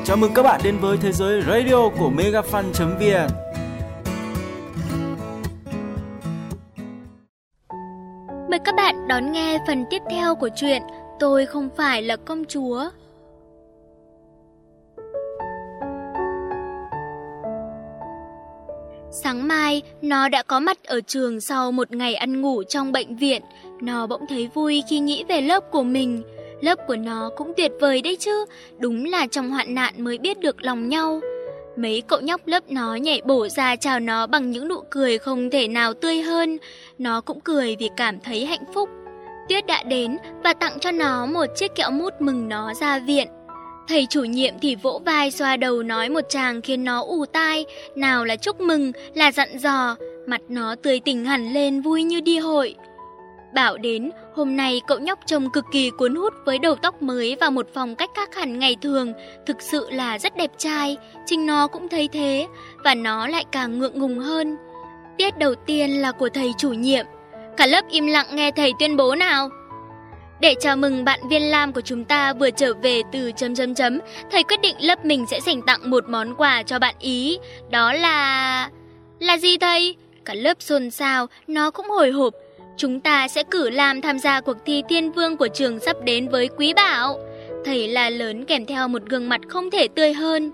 Chào mừng các bạn đến với thế giới radio của megafan.vn. Mời các bạn đón nghe phần tiếp theo của truyện Tôi không phải là công chúa. Sáng mai, nó đã có mặt ở trường sau một ngày ăn ngủ trong bệnh viện. Nó bỗng thấy vui khi nghĩ về lớp của mình. Lớp của nó cũng tuyệt vời đấy chứ, đúng là trong hoạn nạn mới biết được lòng nhau. Mấy cậu nhóc lớp nó nhảy bổ ra chào nó bằng những nụ cười không thể nào tươi hơn. Nó cũng cười vì cảm thấy hạnh phúc. Tuyết đã đến và tặng cho nó một chiếc kẹo mút mừng nó ra viện. Thầy chủ nhiệm thì vỗ vai xoa đầu nói một tràng khiến nó ù tai, nào là chúc mừng, là dặn dò, mặt nó tươi tỉnh hẳn lên vui như đi hội. Bảo đến, hôm nay cậu nhóc trông cực kỳ cuốn hút với đầu tóc mới và một phong cách khác hẳn ngày thường, thực sự là rất đẹp trai, chính nó cũng thấy thế, và nó lại càng ngượng ngùng hơn. Tiết đầu tiên là của thầy chủ nhiệm, cả lớp im lặng nghe thầy tuyên bố nào. Để chào mừng bạn Viên Lam của chúng ta vừa trở về từ ... thầy quyết định lớp mình sẽ dành tặng một món quà cho bạn ý, đó là... Là gì thầy? Cả lớp xôn xao, nó cũng hồi hộp. Chúng ta sẽ cử Lam tham gia cuộc thi Thiên Vương của trường sắp đến với Quý Bảo. Thầy la lớn kèm theo một gương mặt không thể tươi hơn.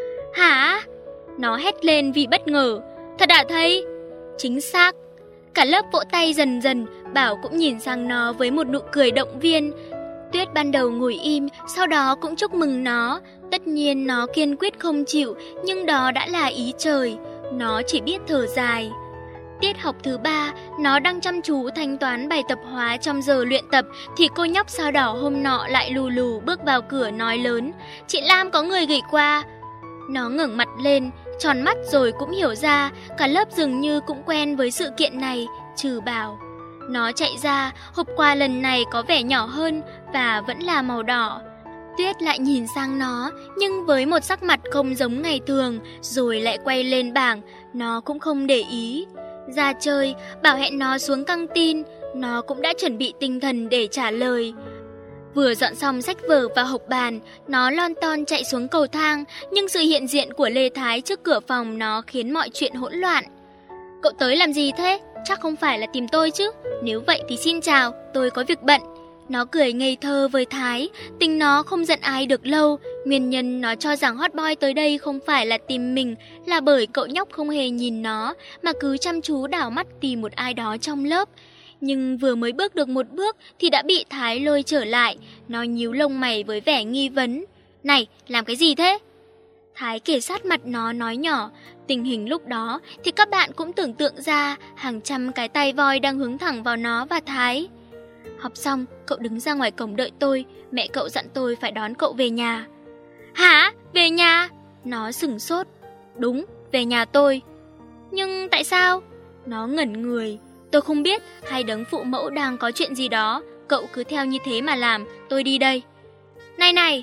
Hả? Nó hét lên vì bất ngờ. Thật à thầy? Chính xác. Cả lớp vỗ tay dần dần, Bảo cũng nhìn sang nó với một nụ cười động viên. Tuyết ban đầu ngồi im, sau đó cũng chúc mừng nó. Tất nhiên nó kiên quyết không chịu, nhưng đó đã là ý trời. Nó chỉ biết thở dài. Tiết học thứ 3, nó đang chăm chú thanh toán bài tập hóa trong giờ luyện tập thì cô nhóc sao đỏ hôm nọ lại lù lù bước vào cửa nói lớn. Chị Lam có người gửi qua. Nó ngẩng mặt lên, tròn mắt rồi cũng hiểu ra, cả lớp dường như cũng quen với sự kiện này, trừ Bảo. Nó chạy ra, hộp quà lần này có vẻ nhỏ hơn và vẫn là màu đỏ. Tuyết lại nhìn sang nó, nhưng với một sắc mặt không giống ngày thường, rồi lại quay lên bảng, nó cũng không để ý. Ra chơi, Bảo hẹn nó xuống căng tin, nó cũng đã chuẩn bị tinh thần để trả lời. Vừa dọn xong sách vở và hộp bàn, nó lon ton chạy xuống cầu thang, nhưng sự hiện diện của Lê Thái trước cửa phòng nó khiến mọi chuyện hỗn loạn. Cậu tới làm gì thế? Chắc không phải là tìm tôi chứ? Nếu vậy thì xin chào, tôi có việc bận. Nó cười ngây thơ với Thái, tình nó không giận ai được lâu. Nguyên nhân nó cho rằng hot boy tới đây không phải là tìm mình, là bởi cậu nhóc không hề nhìn nó, mà cứ chăm chú đảo mắt tìm một ai đó trong lớp. Nhưng vừa mới bước được một bước thì đã bị Thái lôi trở lại. Nó nhíu lông mày với vẻ nghi vấn. Này, làm cái gì thế? Thái kề sát mặt nó nói nhỏ. Tình hình lúc đó thì các bạn cũng tưởng tượng ra hàng trăm cái tay voi đang hướng thẳng vào nó và Thái. Học xong, cậu đứng ra ngoài cổng đợi tôi. Mẹ cậu dặn tôi phải đón cậu về nhà. Hả? Về nhà? Nó sửng sốt. Đúng, về nhà tôi. Nhưng tại sao? Nó ngẩn người. Tôi không biết, hai đấng phụ mẫu đang có chuyện gì đó. Cậu cứ theo như thế mà làm, tôi đi đây. Này này!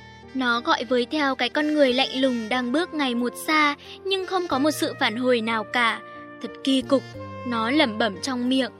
Nó gọi với theo cái con người lạnh lùng đang bước ngày một xa, nhưng không có một sự phản hồi nào cả. Thật kỳ cục, nó lẩm bẩm trong miệng.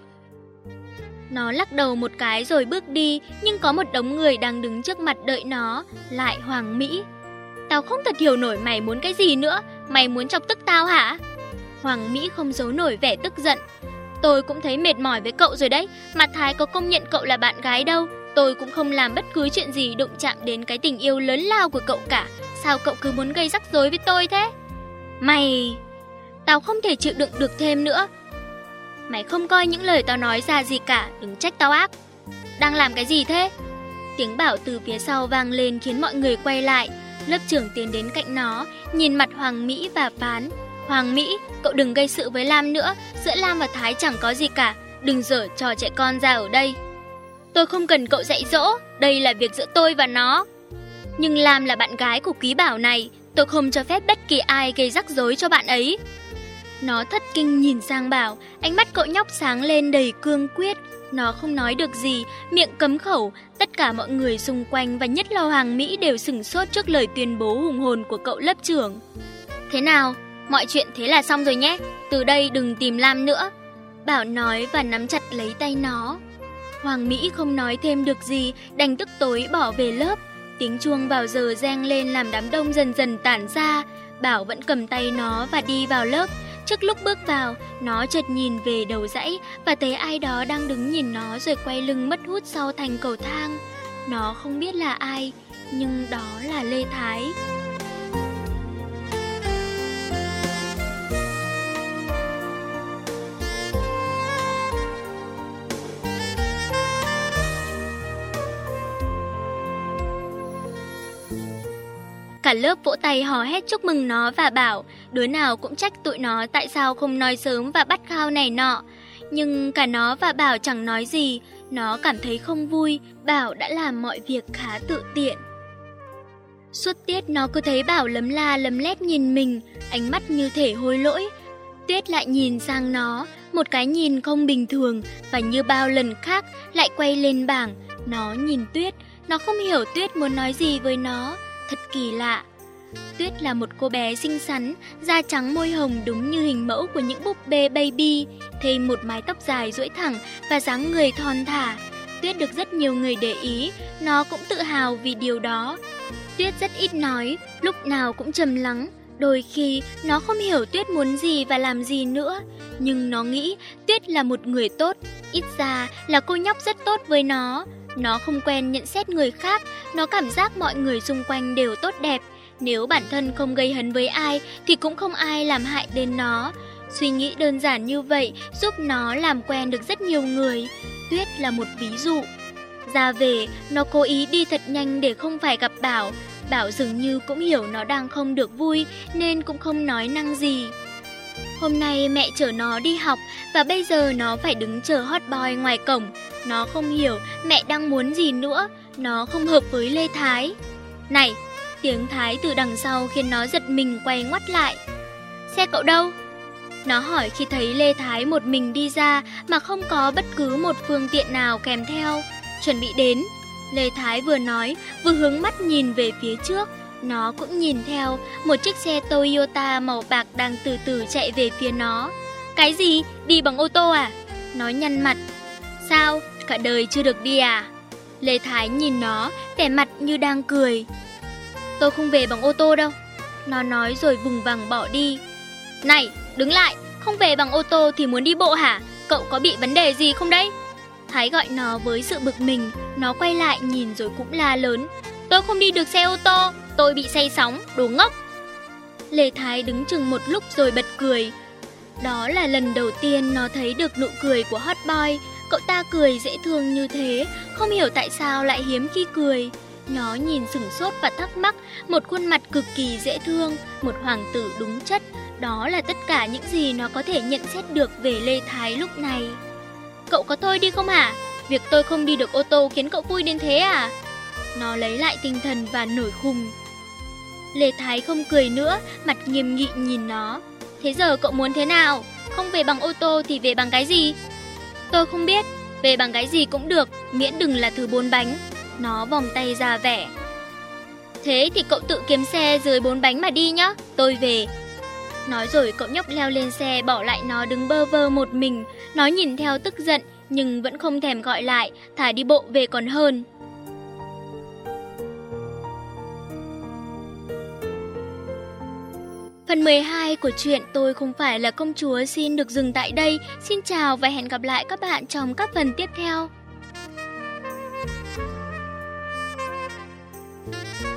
Nó lắc đầu một cái rồi bước đi, nhưng có một đống người đang đứng trước mặt đợi nó, lại Hoàng Mỹ. Tao không thật hiểu nổi mày muốn cái gì nữa, mày muốn chọc tức tao hả? Hoàng Mỹ không giấu nổi vẻ tức giận. Tôi cũng thấy mệt mỏi với cậu rồi đấy, mà Thái có công nhận cậu là bạn gái đâu. Tôi cũng không làm bất cứ chuyện gì đụng chạm đến cái tình yêu lớn lao của cậu cả. Sao cậu cứ muốn gây rắc rối với tôi thế? Mày... Tao không thể chịu đựng được thêm nữa. Mày không coi những lời tao nói ra gì cả, đừng trách tao ác. Đang làm cái gì thế? Tiếng Bảo từ phía sau vang lên khiến mọi người quay lại. Lớp trưởng tiến đến cạnh nó, nhìn mặt Hoàng Mỹ và phán. Hoàng Mỹ, cậu đừng gây sự với Lam nữa, giữa Lam và Thái chẳng có gì cả, đừng giở trò trẻ con ra ở đây. Tôi không cần cậu dạy dỗ, đây là việc giữa tôi và nó. Nhưng Lam là bạn gái của Quý Bảo này, tôi không cho phép bất kỳ ai gây rắc rối cho bạn ấy. Nó thất kinh nhìn sang Bảo, ánh mắt cậu nhóc sáng lên đầy cương quyết. Nó không nói được gì, miệng cấm khẩu. Tất cả mọi người xung quanh và nhất là Hoàng Mỹ đều sửng sốt trước lời tuyên bố hùng hồn của cậu lớp trưởng. Thế nào? Mọi chuyện thế là xong rồi nhé, từ đây đừng tìm Lam nữa. Bảo nói và nắm chặt lấy tay nó. Hoàng Mỹ không nói thêm được gì, đành tức tối bỏ về lớp. Tiếng chuông vào giờ reng lên làm đám đông dần dần tản ra. Bảo vẫn cầm tay nó và đi vào lớp. Trước lúc bước vào, nó chợt nhìn về đầu dãy và thấy ai đó đang đứng nhìn nó rồi quay lưng mất hút sau thành cầu thang. Nó không biết là ai, nhưng đó là Lê Thái. Cả lớp vỗ tay hò hét chúc mừng nó và bảo đứa nào cũng trách tụi nó tại sao không nói sớm và bắt khao này nọ. Nhưng cả nó và Bảo chẳng nói gì, nó cảm thấy không vui, Bảo đã làm mọi việc khá tự tiện. Suốt tiết nó cứ thấy Bảo lấm la lấm lét nhìn mình, ánh mắt như thể hối lỗi. Tuyết lại nhìn sang nó, một cái nhìn không bình thường và như bao lần khác lại quay lên bảng. Nó nhìn Tuyết, nó không hiểu Tuyết muốn nói gì với nó. Thật kỳ lạ. Tuyết là một cô bé xinh xắn, da trắng môi hồng đúng như hình mẫu của những búp bê baby, thêm một mái tóc dài duỗi thẳng và dáng người thon thả. Tuyết được rất nhiều người để ý, nó cũng tự hào vì điều đó. Tuyết rất ít nói, lúc nào cũng trầm lắng. Đôi khi nó không hiểu Tuyết muốn gì và làm gì nữa, nhưng nó nghĩ Tuyết là một người tốt, ít ra là cô nhóc rất tốt với nó. Nó không quen nhận xét người khác, nó cảm giác mọi người xung quanh đều tốt đẹp. Nếu bản thân không gây hấn với ai thì cũng không ai làm hại đến nó. Suy nghĩ đơn giản như vậy giúp nó làm quen được rất nhiều người. Tuyết là một ví dụ. Ra về, nó cố ý đi thật nhanh để không phải gặp Bảo. Bảo dường như cũng hiểu nó đang không được vui nên cũng không nói năng gì. Hôm nay mẹ chở nó đi học và bây giờ nó phải đứng chờ hot boy ngoài cổng. Nó không hiểu mẹ đang muốn gì nữa, nó không hợp với Lê Thái. Này, tiếng Thái từ đằng sau khiến nó giật mình quay ngoắt lại. Xe cậu đâu? Nó hỏi khi thấy Lê Thái một mình đi ra mà không có bất cứ một phương tiện nào kèm theo. Chuẩn bị đến. Lê Thái vừa nói vừa hướng mắt nhìn về phía trước. Nó cũng nhìn theo, một chiếc xe Toyota màu bạc đang từ từ chạy về phía nó. Cái gì? Đi bằng ô tô à? Nó nhăn mặt. Sao? Cả đời chưa được đi à? Lê Thái nhìn nó, vẻ mặt như đang cười. Tôi không về bằng ô tô đâu. Nó nói rồi vùng vằng bỏ đi. Này, đứng lại, không về bằng ô tô thì muốn đi bộ hả? Cậu có bị vấn đề gì không đấy? Thái gọi nó với sự bực mình. Nó quay lại nhìn rồi cũng la lớn. Tôi không đi được xe ô tô, tôi bị say sóng, đồ ngốc. Lê Thái đứng chừng một lúc rồi bật cười. Đó là lần đầu tiên nó thấy được nụ cười của hot boy. Cậu ta cười dễ thương như thế, không hiểu tại sao lại hiếm khi cười. Nó nhìn sửng sốt và thắc mắc, một khuôn mặt cực kỳ dễ thương, một hoàng tử đúng chất. Đó là tất cả những gì nó có thể nhận xét được về Lê Thái lúc này. Cậu có thôi đi không hả? Việc tôi không đi được ô tô khiến cậu vui đến thế à? Nó lấy lại tinh thần và nổi khùng. Lê Thái không cười nữa, mặt nghiêm nghị nhìn nó. Thế giờ cậu muốn thế nào? Không về bằng ô tô thì về bằng cái gì? Tôi không biết, về bằng cái gì cũng được, miễn đừng là thứ 4 bánh. Nó vòng tay ra vẻ. Thế thì cậu tự kiếm xe dưới 4 bánh mà đi nhá, tôi về. Nói rồi cậu nhóc leo lên xe bỏ lại nó đứng bơ vơ một mình. Nó nhìn theo tức giận nhưng vẫn không thèm gọi lại, thà đi bộ về còn hơn. Phần 12 của truyện Tôi Không Phải Là Công Chúa xin được dừng tại đây. Xin chào và hẹn gặp lại các bạn trong các phần tiếp theo.